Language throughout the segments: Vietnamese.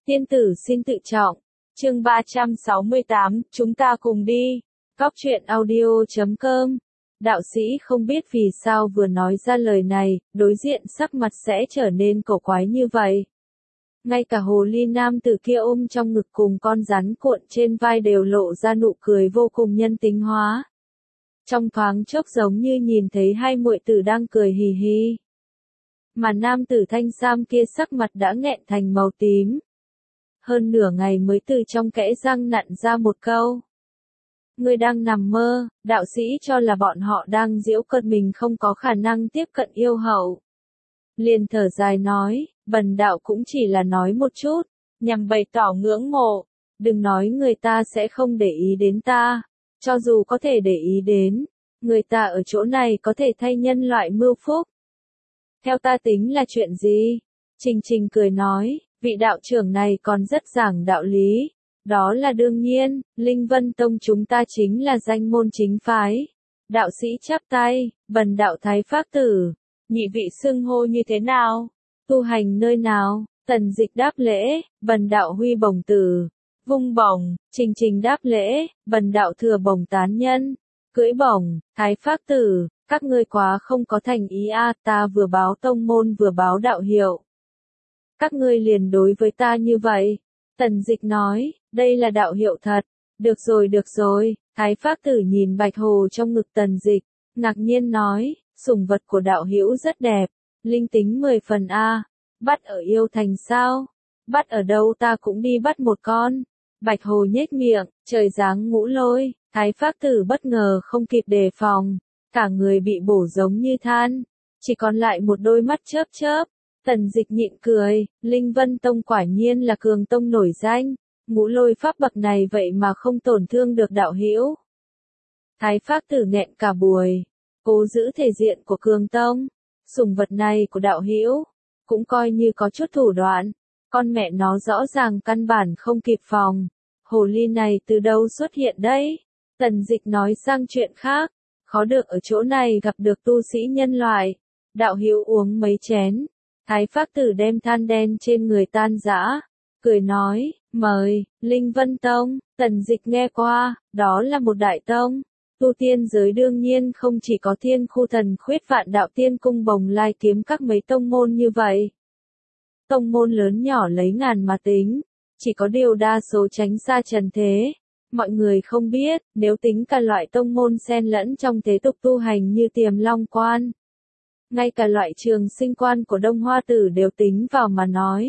Tiên tử xin tự trọng. Chương 368, chúng ta cùng đi. Góc truyện audio.com. Đạo sĩ không biết vì sao vừa nói ra lời này, đối diện sắc mặt sẽ trở nên cổ quái như vậy. Ngay cả hồ ly nam tử kia ôm trong ngực cùng con rắn cuộn trên vai đều lộ ra nụ cười vô cùng nhân tính hóa. Trong thoáng chốc giống như nhìn thấy hai muội tử đang cười hì hì. Mà nam tử thanh sam kia sắc mặt đã nghẹn thành màu tím. Hơn nửa ngày mới từ trong kẽ răng nặn ra một câu. Ngươi đang nằm mơ, đạo sĩ cho là bọn họ đang giễu cợt mình không có khả năng tiếp cận yêu hậu. Liền thở dài nói, bần đạo cũng chỉ là nói một chút, nhằm bày tỏ ngưỡng mộ, đừng nói người ta sẽ không để ý đến ta, cho dù có thể để ý đến, người ta ở chỗ này có thể thay nhân loại mưu phúc. Theo ta tính là chuyện gì? Trình Trình cười nói, vị đạo trưởng này còn rất giảng đạo lý. Đó là đương nhiên, Linh Vân Tông chúng ta chính là danh môn chính phái. Đạo sĩ chắp tay, bần đạo Thái Phác Tử. Nhị vị xưng hô như thế nào? Tu hành nơi nào? Tần Dịch đáp lễ, bần đạo Huy Bổng Tử. Vung bổng, Trình Trình đáp lễ, bần đạo Thừa Bổng Tán Nhân. Cưỡi bổng, Thái Phác Tử, các ngươi quá không có thành ý a, ta vừa báo tông môn vừa báo đạo hiệu. Các ngươi liền đối với ta như vậy. Tần Dịch nói, đây là đạo hiệu thật. Được rồi, Thái Phác Tử nhìn Bạch Hồ trong ngực Tần Dịch, ngạc nhiên nói, sủng vật của đạo hữu rất đẹp, linh tính 10 phần a. Bắt ở yêu thành sao? Bắt ở đâu ta cũng đi bắt một con. Bạch Hồ nhếch miệng, trời giáng ngũ lôi, Thái Phác Tử bất ngờ không kịp đề phòng, cả người bị bổ giống như than, chỉ còn lại một đôi mắt chớp chớp. Tần Dịch nhịn cười, Linh Vân Tông quả nhiên là cường tông nổi danh, ngũ lôi pháp bậc này vậy mà không tổn thương được đạo hữu. Thái Phác Tử nghẹn cả buổi, cố giữ thể diện của cường tông, sủng vật này của đạo hữu cũng coi như có chút thủ đoạn, con mẹ nó rõ ràng căn bản không kịp phòng, hồ ly này từ đâu xuất hiện đấy? Tần Dịch nói sang chuyện khác, khó được ở chỗ này gặp được tu sĩ nhân loại, đạo hữu uống mấy chén. Thái Phác Tử đem than đen trên người tan rã, cười nói, mời, Linh Vân Tông. Tần Dịch nghe qua, đó là một đại tông, tu tiên giới đương nhiên không chỉ có Thiên Khu Thần Khuyết Vạn Đạo Tiên Cung Bồng Lai Kiếm các mấy tông môn như vậy. Tông môn lớn nhỏ lấy ngàn mà tính, chỉ có điều đa số tránh xa trần thế. Mọi người không biết, nếu tính cả loại tông môn xen lẫn trong thế tục tu hành như Tiềm Long Quan, ngay cả loại Trường Sinh Quan của Đông Hoa Tử đều tính vào mà nói,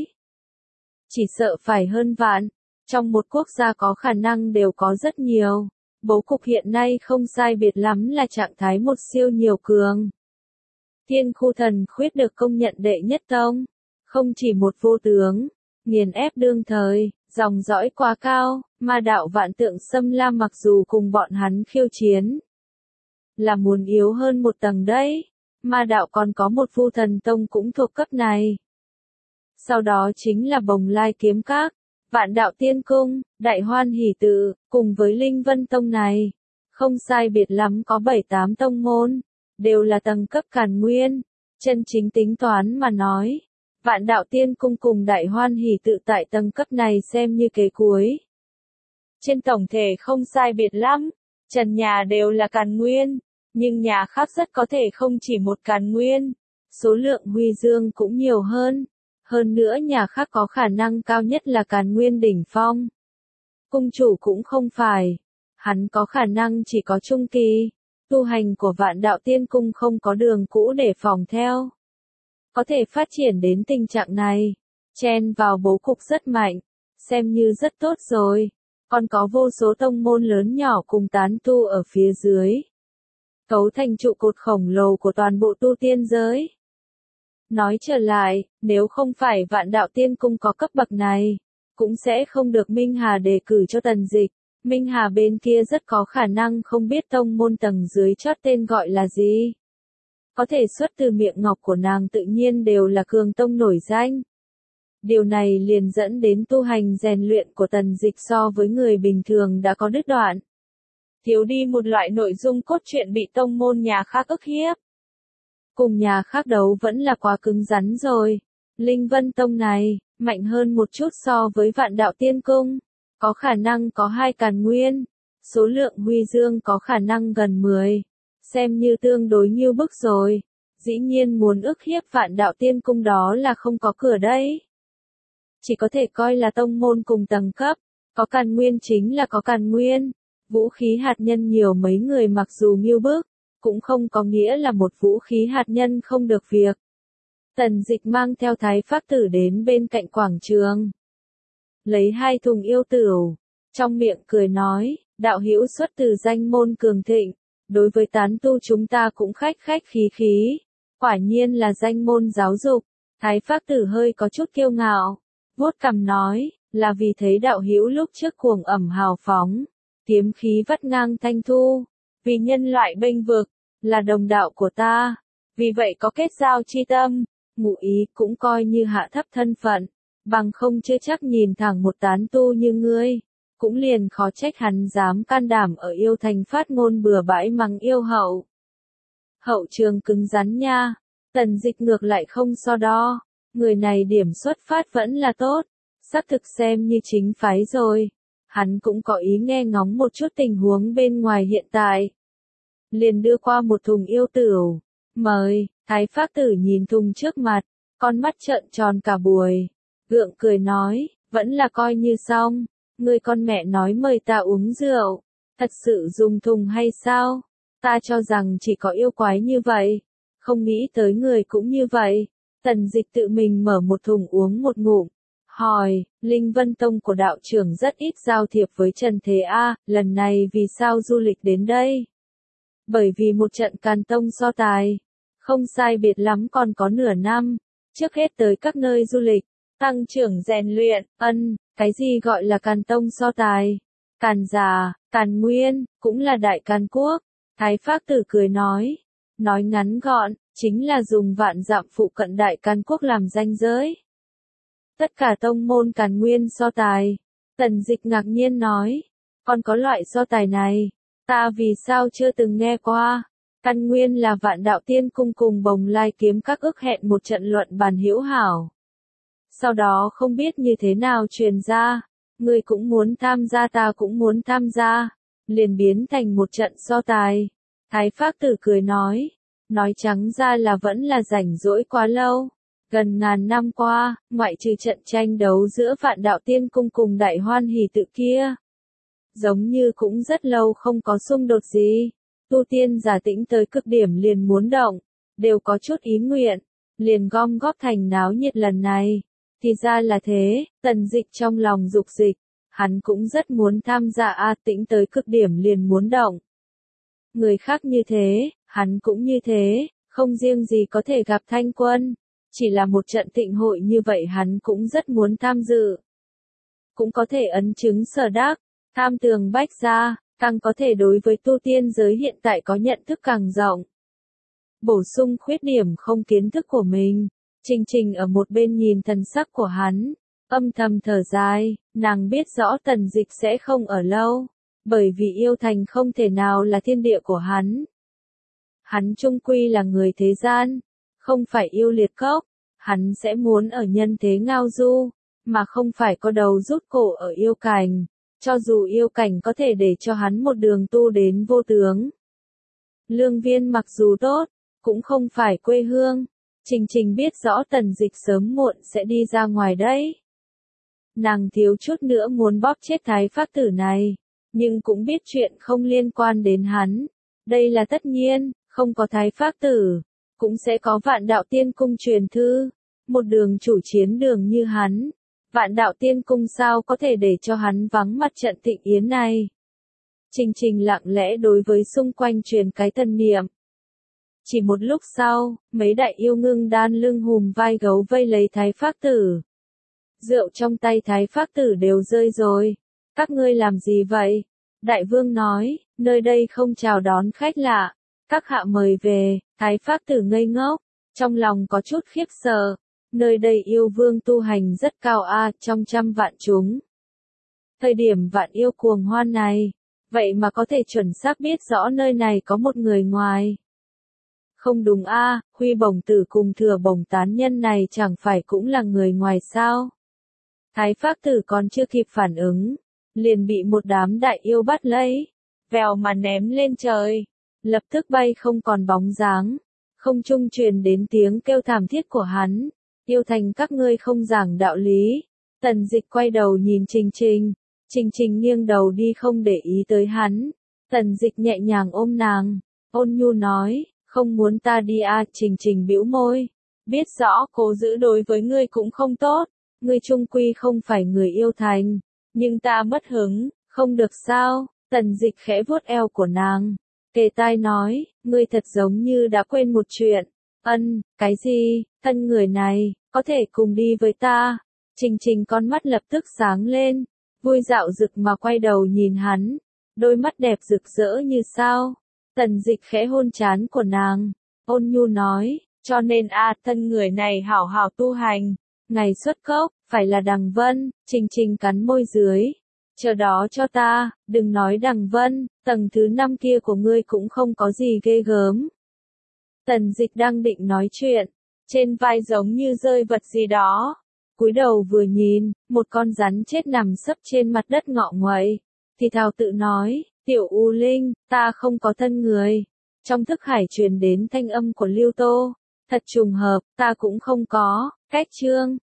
chỉ sợ phải hơn vạn, trong một quốc gia có khả năng đều có rất nhiều. Bố cục hiện nay không sai biệt lắm là trạng thái một siêu nhiều cường. Thiên Khu Thần Khuyết được công nhận đệ nhất tông, không chỉ một vô tướng, nghiền ép đương thời, dòng dõi quá cao, ma đạo Vạn Tượng Xâm Lam mặc dù cùng bọn hắn khiêu chiến, là muốn yếu hơn một tầng đấy. Ma đạo còn có một Vu Thần Tông cũng thuộc cấp này. Sau đó chính là Bồng Lai Kiếm Các, Vạn Đạo Tiên Cung, Đại Hoan Hỷ Tự, cùng với Linh Vân Tông này. Không sai biệt lắm có 7-8 tông môn, đều là tầng cấp càn nguyên. Chân chính tính toán mà nói, Vạn Đạo Tiên Cung cùng Đại Hoan Hỷ Tự tại tầng cấp này xem như kế cuối. Trên tổng thể không sai biệt lắm, trần nhà đều là càn nguyên. Nhưng nhà khác rất có thể không chỉ một càn nguyên, số lượng huy dương cũng nhiều hơn. Hơn nữa nhà khác có khả năng cao nhất là càn nguyên đỉnh phong. Cung chủ cũng không phải, hắn có khả năng chỉ có trung kỳ. Tu hành của Vạn Đạo Tiên Cung không có đường cũ để phòng theo. Có thể phát triển đến tình trạng này, chen vào bố cục rất mạnh, xem như rất tốt rồi. Còn có vô số tông môn lớn nhỏ cùng tán tu ở phía dưới, cấu thành trụ cột khổng lồ của toàn bộ tu tiên giới. Nói trở lại, nếu không phải Vạn Đạo Tiên Cung có cấp bậc này, cũng sẽ không được Minh Hà đề cử cho Tần Dịch. Minh Hà bên kia rất có khả năng không biết tông môn tầng dưới chót tên gọi là gì. Có thể xuất từ miệng ngọc của nàng tự nhiên đều là cường tông nổi danh. Điều này liền dẫn đến tu hành rèn luyện của Tần Dịch so với người bình thường đã có đứt đoạn. Thiếu đi một loại nội dung cốt truyện bị tông môn nhà khác ức hiếp. Cùng nhà khác đấu vẫn là quá cứng rắn rồi. Linh Vân Tông này, mạnh hơn một chút so với Vạn Đạo Tiên Cung, có khả năng có 2 càn nguyên, số lượng huy dương có khả năng gần 10, xem như tương đối nhiêu bức rồi, dĩ nhiên muốn ức hiếp Vạn Đạo Tiên Cung đó là không có cửa đấy. Chỉ có thể coi là tông môn cùng tầng cấp, có càn nguyên chính là có càn nguyên, vũ khí hạt nhân nhiều mấy người mặc dù nhiêu bức, cũng không có nghĩa là một vũ khí hạt nhân không được việc. Tần Dịch mang theo Thái Phác Tử đến bên cạnh quảng trường. Lấy 2 thùng yêu tửu, trong miệng cười nói, đạo hữu xuất từ danh môn cường thịnh, đối với tán tu chúng ta cũng khách khách khí khí, quả nhiên là danh môn giáo dục. Thái Phác Tử hơi có chút kiêu ngạo, vuốt cằm nói, là vì thấy đạo hữu lúc trước cuồng ẩm hào phóng, kiếm khí vắt ngang thanh thu, vì nhân loại bênh vực, là đồng đạo của ta, vì vậy có kết giao chi tâm, ngụ ý cũng coi như hạ thấp thân phận, bằng không chưa chắc nhìn thẳng một tán tu như ngươi, cũng liền khó trách hắn dám can đảm ở yêu thành phát ngôn bừa bãi mắng yêu hậu. Hậu trường cứng rắn nha, Tần Dịch ngược lại không so đo, người này điểm xuất phát vẫn là tốt, xác thực xem như chính phái rồi, hắn cũng có ý nghe ngóng một chút tình huống bên ngoài hiện tại. Liền đưa qua một thùng yêu tửu, mời. Thái Phác Tử nhìn thùng trước mặt, con mắt trợn tròn cả buổi, gượng cười nói, vẫn là coi như xong, người con mẹ nói mời ta uống rượu, thật sự dùng thùng hay sao? Ta cho rằng chỉ có yêu quái như vậy, không nghĩ tới người cũng như vậy. Tần Dịch tự mình mở một thùng uống một ngụm, hỏi, Linh Vân Tông của đạo trưởng rất ít giao thiệp với Trần Thế A, lần này vì sao du lịch đến đây? Bởi vì một trận Càn Tông so tài. Không sai biệt lắm còn có nửa năm, trước hết tới các nơi du lịch, tăng trưởng rèn luyện, cái gì gọi là Càn Tông so tài? Càn Già, Càn Nguyên, cũng là Đại Càn Quốc. Thái Phác Tử cười nói ngắn gọn, chính là dùng vạn dặm phụ cận Đại Càn Quốc làm ranh giới. Tất cả tông môn Càn Nguyên so tài. Tần Dịch ngạc nhiên nói, còn có loại so tài này, ta vì sao chưa từng nghe qua? Căn nguyên là Vạn Đạo Tiên Cung cùng Bồng Lai Kiếm các ước hẹn một trận luận bàn hữu hảo. Sau đó không biết như thế nào truyền ra, người cũng muốn tham gia ta cũng muốn tham gia, liền biến thành một trận so tài. Thái Phác Tử cười nói trắng ra là vẫn là rảnh rỗi quá lâu. Gần ngàn năm qua, ngoại trừ trận tranh đấu giữa Vạn Đạo Tiên Cung cùng Đại Hoan Hỷ Tự kia, giống như cũng rất lâu không có xung đột gì. Tu tiên giả tĩnh tới cực điểm liền muốn động, đều có chút ý nguyện, liền gom góp thành náo nhiệt lần này. Thì ra là thế, Tần Dịch trong lòng dục dịch, hắn cũng rất muốn tham gia tĩnh tới cực điểm liền muốn động. Người khác như thế, hắn cũng như thế, không riêng gì có thể gặp Thanh Quân, chỉ là một trận tịnh hội như vậy hắn cũng rất muốn tham dự. Cũng có thể ấn chứng sở đắc, tham tường bách gia. Càng có thể đối với tu tiên giới hiện tại có nhận thức càng rộng. Bổ sung khuyết điểm không kiến thức của mình. Trình Trình ở một bên nhìn thần sắc của hắn, âm thầm thở dài, nàng biết rõ Tần Dịch sẽ không ở lâu, bởi vì yêu thành không thể nào là thiên địa của hắn. Hắn chung quy là người thế gian, không phải yêu liệt cốc, hắn sẽ muốn ở nhân thế ngao du, mà không phải có đầu rút cổ ở yêu cảnh. Cho dù yêu cảnh có thể để cho hắn một đường tu đến vô tướng. Lương Viên mặc dù tốt, cũng không phải quê hương. Trình Trình biết rõ Tần Dịch sớm muộn sẽ đi ra ngoài đấy. Nàng thiếu chút nữa muốn bóp chết Thái Phác Tử này, nhưng cũng biết chuyện không liên quan đến hắn. Đây là tất nhiên, không có Thái Phác Tử, cũng sẽ có Vạn Đạo Tiên Cung truyền thư. Một đường chủ chiến đường như hắn. Vạn Đạo Tiên Cung sao có thể để cho hắn vắng mặt trận thịnh yến này. Trình Trình lặng lẽ đối với xung quanh truyền cái tân niệm. Chỉ một lúc sau, mấy đại yêu ngưng đan lưng hùm vai gấu vây lấy Thái Phác Tử. Rượu trong tay Thái Phác Tử đều rơi rồi. Các ngươi làm gì vậy? Đại vương nói, nơi đây không chào đón khách lạ. Các hạ mời về. Thái Phác Tử ngây ngốc, trong lòng có chút khiếp sợ. Nơi đây yêu vương tu hành rất cao trong trăm vạn chúng. Thời điểm vạn yêu cuồng hoan này, vậy mà có thể chuẩn xác biết rõ nơi này có một người ngoài. Không đúng a, Huy Bổng Tử cùng Thừa Bổng Tán Nhân này chẳng phải cũng là người ngoài sao? Thái Phác Tử còn chưa kịp phản ứng, liền bị một đám đại yêu bắt lấy, vèo mà ném lên trời, lập tức bay không còn bóng dáng. Không trung truyền đến tiếng kêu thảm thiết của hắn, yêu thành các ngươi không giảng đạo lý. Tần Dịch quay đầu nhìn Trình Trình, Trình Trình nghiêng đầu đi không để ý tới hắn. Tần Dịch nhẹ nhàng ôm nàng, ôn nhu nói, không muốn ta đi à, Trình Trình bĩu môi, biết rõ cố giữ đối với ngươi cũng không tốt, ngươi chung quy không phải người yêu thành, nhưng ta mất hứng, không được sao? Tần Dịch khẽ vuốt eo của nàng, kề tai nói, ngươi thật giống như đã quên một chuyện. Cái gì? Thân người này, có thể cùng đi với ta? Trình Trình con mắt lập tức sáng lên, vui dạo rực mà quay đầu nhìn hắn, đôi mắt đẹp rực rỡ như sao. Tần Dịch khẽ hôn trán của nàng, ôn nhu nói, cho nên thân người này hảo hảo tu hành, ngày xuất cốc, phải là Đằng Vân. Trình Trình cắn môi dưới, chờ đó cho ta, đừng nói Đằng Vân, tầng thứ 5 kia của ngươi cũng không có gì ghê gớm. Tần Dịch đang định nói chuyện, trên vai giống như rơi vật gì đó, cúi đầu vừa nhìn, một con rắn chết nằm sấp trên mặt đất ngọ nguậy, thì thào tự nói, Tiểu U Linh, ta không có thân người. Trong thức hải truyền đến thanh âm của Lưu Tô, thật trùng hợp, ta cũng không có. Cách chương